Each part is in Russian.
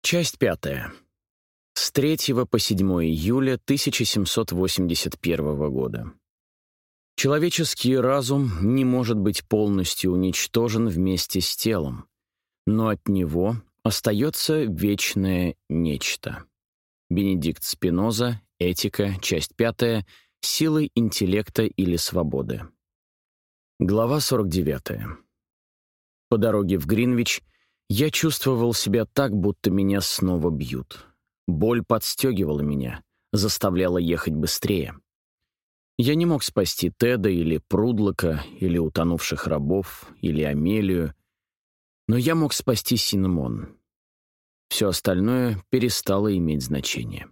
Часть 5. С 3 по 7 июля 1781 года. Человеческий разум не может быть полностью уничтожен вместе с телом, но от него остается вечное нечто. Бенедикт Спиноза, Этика, часть 5, Силой интеллекта или свободы. Глава 49. По дороге в Гринвич я чувствовал себя так, будто меня снова бьют. Боль подстегивала меня, заставляла ехать быстрее. Я не мог спасти Теда или Прудлока, или утонувших рабов, или Амелию, но я мог спасти Синемон. Все остальное перестало иметь значение.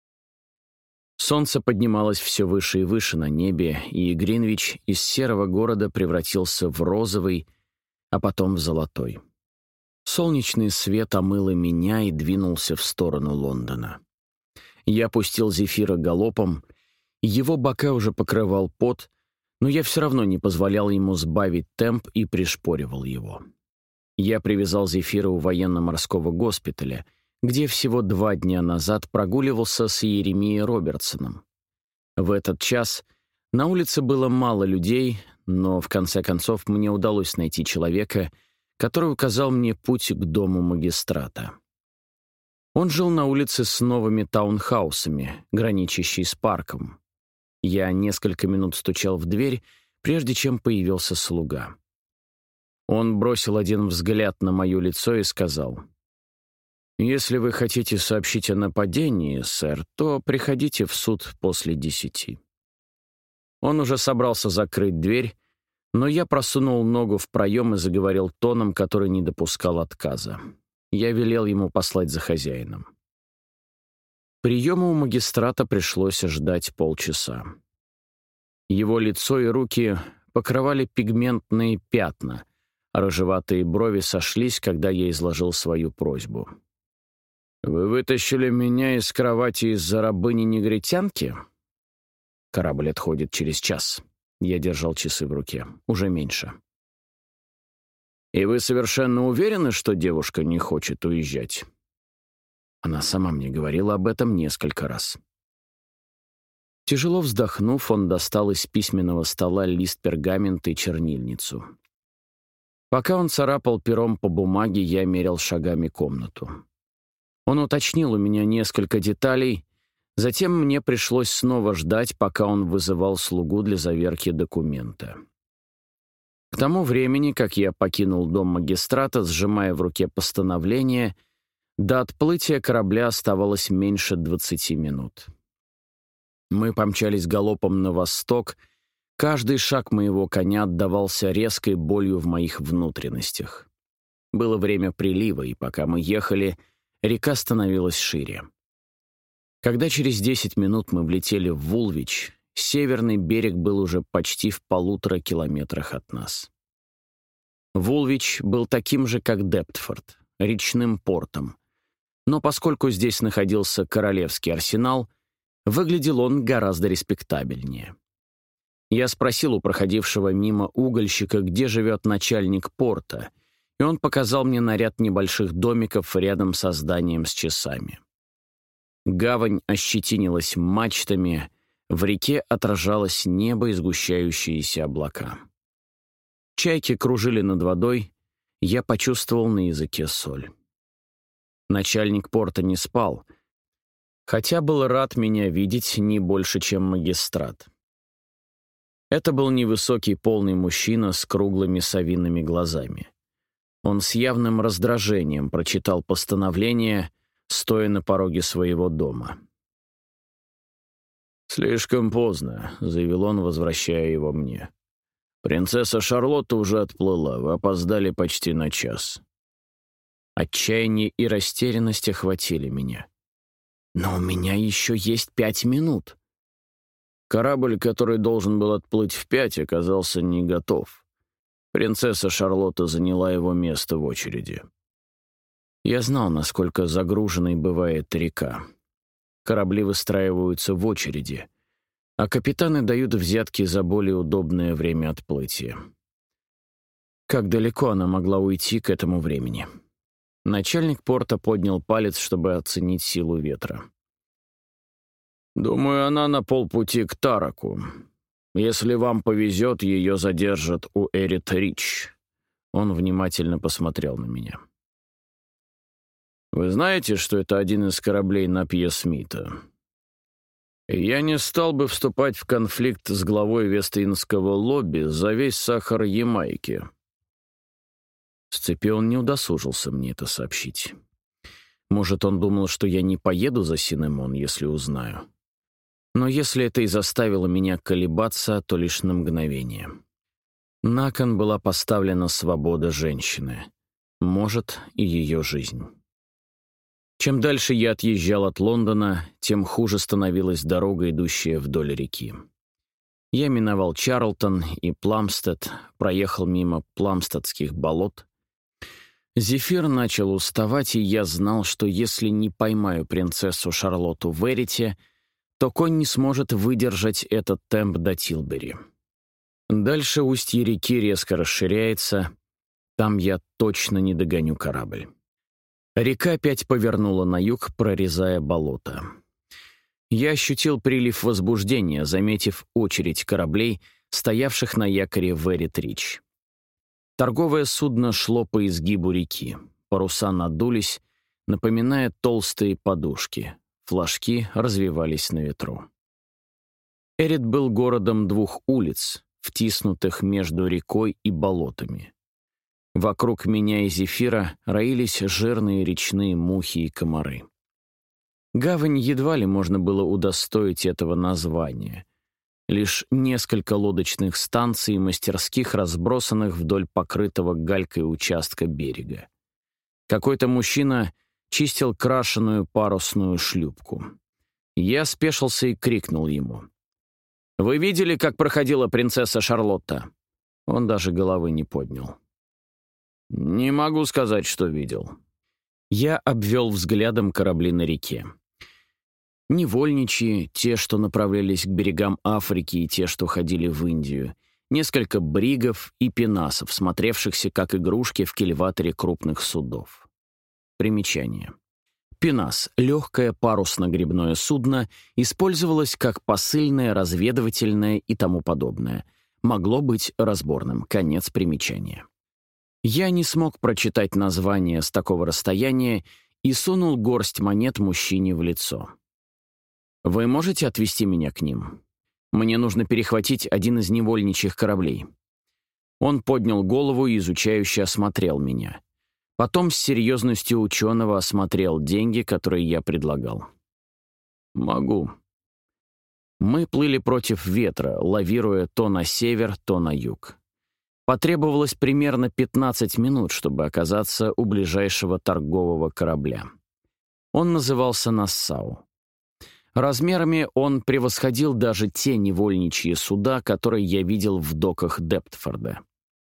Солнце поднималось все выше и выше на небе, и Гринвич из серого города превратился в розовый, а потом в золотой. Солнечный свет омыло меня и двинулся в сторону Лондона. Я пустил Зефира галопом, его бока уже покрывал пот, но я все равно не позволял ему сбавить темп и пришпоривал его. Я привязал Зефира у военно-морского госпиталя, где всего 2 дня назад прогуливался с Иеремией Робертсоном. В этот час на улице было мало людей, но в конце концов мне удалось найти человека, который указал мне путь к дому магистрата. Он жил на улице с новыми таунхаусами, граничащей с парком. Я несколько минут стучал в дверь, прежде чем появился слуга. Он бросил один взгляд на мое лицо и сказал: «Если вы хотите сообщить о нападении, сэр, то приходите в суд после 10». Он уже собрался закрыть дверь, но я просунул ногу в проем и заговорил тоном, который не допускал отказа. Я велел ему послать за хозяином. Приема у магистрата пришлось ждать полчаса. Его лицо и руки покрывали пигментные пятна, а рыжеватые брови сошлись, когда я изложил свою просьбу. «Вы вытащили меня из кровати из-за рабыни-негритянки?» «Корабль отходит через час». Я держал часы в руке. Уже меньше. «И вы совершенно уверены, что девушка не хочет уезжать?» Она сама мне говорила об этом несколько раз. Тяжело вздохнув, он достал из письменного стола лист пергамента и чернильницу. Пока он царапал пером по бумаге, я мерил шагами комнату. Он уточнил у меня несколько деталей. Затем мне пришлось снова ждать, пока он вызывал слугу для заверки документа. К тому времени, как я покинул дом магистрата, сжимая в руке постановление, до отплытия корабля оставалось меньше 20 минут. Мы помчались галопом на восток, каждый шаг моего коня отдавался резкой болью в моих внутренностях. Было время прилива, и пока мы ехали, река становилась шире. Когда через 10 минут мы влетели в Вулвич, северный берег был уже почти в 1,5 километрах от нас. Вулвич был таким же, как Дептфорд, речным портом, но поскольку здесь находился Королевский арсенал, выглядел он гораздо респектабельнее. Я спросил у проходившего мимо угольщика, где живет начальник порта, и он показал мне на ряд небольших домиков рядом со зданием с часами. Гавань ощетинилась мачтами, в реке отражалось небо и сгущающиеся облака. Чайки кружили над водой, я почувствовал на языке соль. Начальник порта не спал, хотя был рад меня видеть не больше, чем магистрат. Это был невысокий полный мужчина с круглыми совиными глазами. Он с явным раздражением прочитал постановление, стоя на пороге своего дома. «Слишком поздно», — заявил он, возвращая его мне. «Принцесса Шарлотта уже отплыла, вы опоздали почти на час». Отчаяние и растерянность охватили меня. «Но у меня еще есть 5 минут». Корабль, который должен был отплыть в 5, оказался не готов. Принцесса Шарлотта заняла его место в очереди. Я знал, насколько загруженной бывает река. Корабли выстраиваются в очереди, а капитаны дают взятки за более удобное время отплытия. Как далеко она могла уйти к этому времени? Начальник порта поднял палец, чтобы оценить силу ветра. «Думаю, она на полпути к Тараку. Если вам повезет, ее задержат у Эрит-Рич». Он внимательно посмотрел на меня. «Вы знаете, что это один из кораблей Напье Смита? Я не стал бы вступать в конфликт с главой Вест-Индского лобби за весь сахар Ямайки». С цепи он не удосужился мне это сообщить. Может, он думал, что я не поеду за Синемон, если узнаю. Но если это и заставило меня колебаться, то лишь на мгновение. На кон была поставлена свобода женщины. Может, и ее жизнь. Чем дальше я отъезжал от Лондона, тем хуже становилась дорога, идущая вдоль реки. Я миновал Чарлтон и Пламстед, проехал мимо Пламстедских болот. Зефир начал уставать, и я знал, что если не поймаю принцессу Шарлотту в Эрите, то конь не сможет выдержать этот темп до Тилбери. Дальше устье реки резко расширяется, там я точно не догоню корабль. Река опять повернула на юг, прорезая болото. Я ощутил прилив возбуждения, заметив очередь кораблей, стоявших на якоре в Эрит-Рич. Торговое судно шло по изгибу реки. Паруса надулись, напоминая толстые подушки. Флажки развивались на ветру. Эрит был городом двух улиц, втиснутых между рекой и болотами. Вокруг меня и Зефира роились жирные речные мухи и комары. Гавань едва ли можно было удостоить этого названия. Лишь несколько лодочных станций и мастерских, разбросанных вдоль покрытого галькой участка берега. Какой-то мужчина чистил крашеную парусную шлюпку. Я спешился и крикнул ему. «Вы видели, как проходила принцесса Шарлотта?» Он даже головы не поднял. «Не могу сказать, что видел». Я обвел взглядом корабли на реке. Невольничьи, те, что направлялись к берегам Африки, и те, что ходили в Индию, несколько бригов и пенасов, смотревшихся как игрушки в кильваторе крупных судов. Примечание. Пенас — легкое парусно-гребное судно, использовалось как посыльное, разведывательное и тому подобное. Могло быть разборным. Конец примечания. Я не смог прочитать название с такого расстояния и сунул горсть монет мужчине в лицо. «Вы можете отвезти меня к ним? Мне нужно перехватить один из невольничьих кораблей». Он поднял голову и изучающе осмотрел меня. Потом с серьезностью ученого осмотрел деньги, которые я предлагал. «Могу». Мы плыли против ветра, лавируя то на север, то на юг. Потребовалось примерно 15 минут, чтобы оказаться у ближайшего торгового корабля. Он назывался «Нассау». Размерами он превосходил даже те невольничьи суда, которые я видел в доках Дептфорда.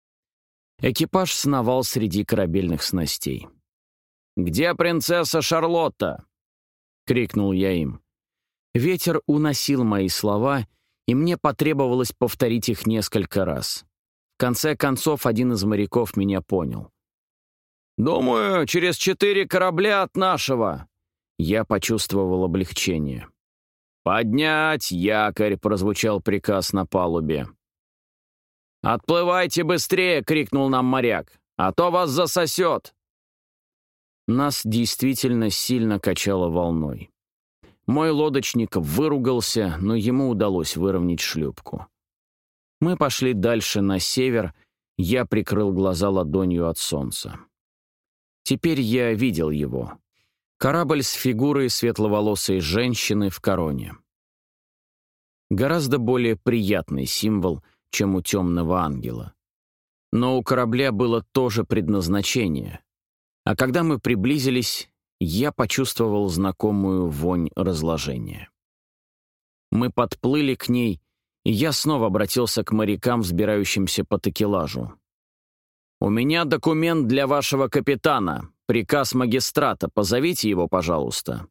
Экипаж сновал среди корабельных снастей. «Где принцесса Шарлотта?» — крикнул я им. Ветер уносил мои слова, и мне потребовалось повторить их несколько раз. В конце концов, один из моряков меня понял. «Думаю, через 4 корабля от нашего». Я почувствовал облегчение. «Поднять якорь!» — прозвучал приказ на палубе. «Отплывайте быстрее!» — крикнул нам моряк. «А то вас засосет!» Нас действительно сильно качало волной. Мой лодочник выругался, но ему удалось выровнять шлюпку. Мы пошли дальше на север, я прикрыл глаза ладонью от солнца. Теперь я видел его. Корабль с фигурой светловолосой женщины в короне. Гораздо более приятный символ, чем у темного ангела. Но у корабля было тоже предназначение. А когда мы приблизились, я почувствовал знакомую вонь разложения. Мы подплыли к ней, и я снова обратился к морякам, взбирающимся по такелажу. «У меня документ для вашего капитана. Приказ магистрата. Позовите его, пожалуйста».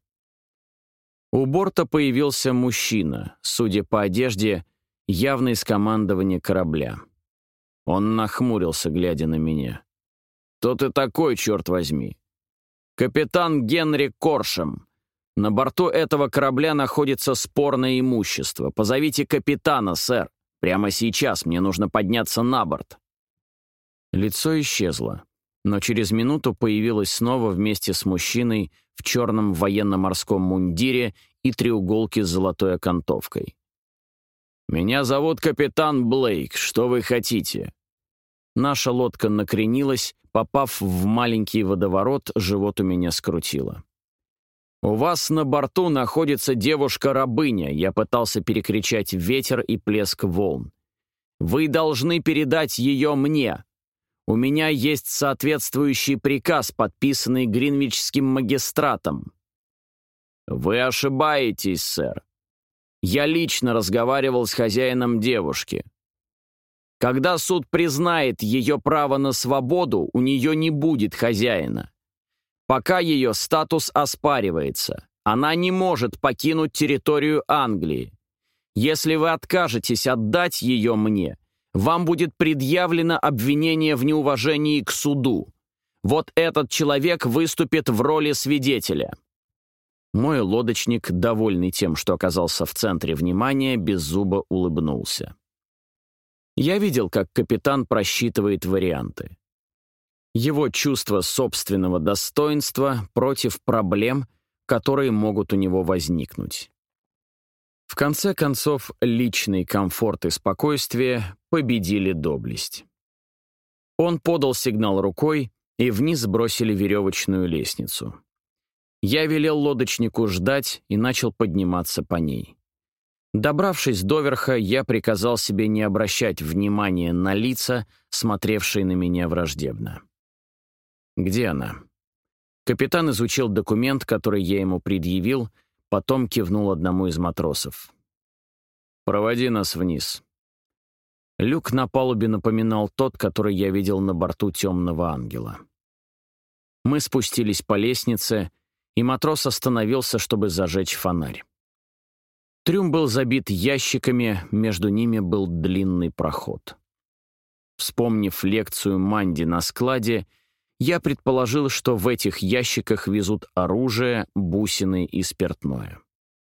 У борта появился мужчина, судя по одежде, явно из командования корабля. Он нахмурился, глядя на меня. «Кто ты такой, черт возьми? «Капитан Генри Коршем. На борту этого корабля находится спорное имущество. Позовите капитана, сэр. Прямо сейчас мне нужно подняться на борт». Лицо исчезло, но через минуту появилось снова вместе с мужчиной в черном военно-морском мундире и треуголке с золотой окантовкой. «Меня зовут капитан Блейк. Что вы хотите?» Наша лодка накренилась, попав в маленький водоворот, живот у меня скрутило. «У вас на борту находится девушка-рабыня», я пытался перекричать ветер и плеск волн. «Вы должны передать ее мне. У меня есть соответствующий приказ, подписанный гринвичским магистратом». «Вы ошибаетесь, сэр. Я лично разговаривал с хозяином девушки. Когда суд признает ее право на свободу, у нее не будет хозяина. Пока ее статус оспаривается, она не может покинуть территорию Англии. Если вы откажетесь отдать ее мне, вам будет предъявлено обвинение в неуважении к суду. Вот этот человек выступит в роли свидетеля». Мой лодочник, довольный тем, что оказался в центре внимания, беззубо улыбнулся. Я видел, как капитан просчитывает варианты. Его чувство собственного достоинства против проблем, которые могут у него возникнуть. В конце концов, личный комфорт и спокойствие победили доблесть. Он подал сигнал рукой, и вниз бросили веревочную лестницу. Я велел лодочнику ждать и начал подниматься по ней. Добравшись до верха, я приказал себе не обращать внимания на лица, смотревшие на меня враждебно. «Где она?» Капитан изучил документ, который я ему предъявил, потом кивнул одному из матросов. «Проводи нас вниз». Люк на палубе напоминал тот, который я видел на борту «Темного ангела». Мы спустились по лестнице, и матрос остановился, чтобы зажечь фонарь. Трюм был забит ящиками, между ними был длинный проход. Вспомнив лекцию Манди на складе, я предположил, что в этих ящиках везут оружие, бусины и спиртное.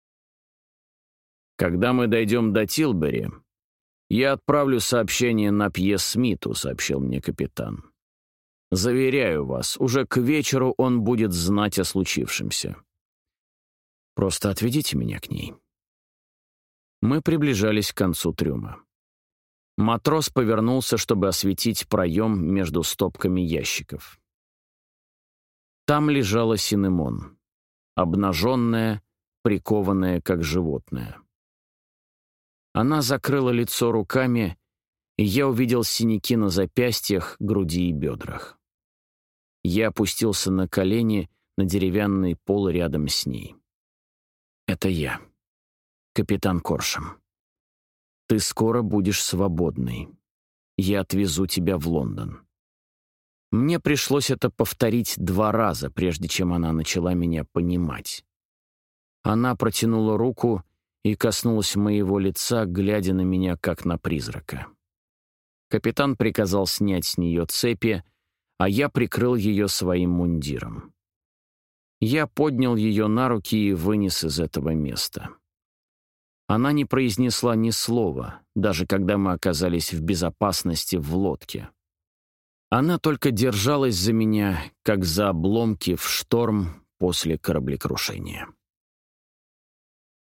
«Когда мы дойдем до Тилбери, я отправлю сообщение на Пье-Смиту», — сообщил мне капитан. «Заверяю вас, уже к вечеру он будет знать о случившемся. Просто отведите меня к ней». Мы приближались к концу трюма. Матрос повернулся, чтобы осветить проем между стопками ящиков. Там лежала Синемон, обнаженная, прикованная, как животное. Она закрыла лицо руками, и я увидел синяки на запястьях, груди и бедрах. Я опустился на колени на деревянный пол рядом с ней. «Это я, капитан Коршем. Ты скоро будешь свободной. Я отвезу тебя в Лондон». Мне пришлось это повторить 2 раза, прежде чем она начала меня понимать. Она протянула руку и коснулась моего лица, глядя на меня, как на призрака. Капитан приказал снять с нее цепи, а я прикрыл ее своим мундиром. Я поднял ее на руки и вынес из этого места. Она не произнесла ни слова, даже когда мы оказались в безопасности в лодке. Она только держалась за меня, как за обломки в шторм после кораблекрушения.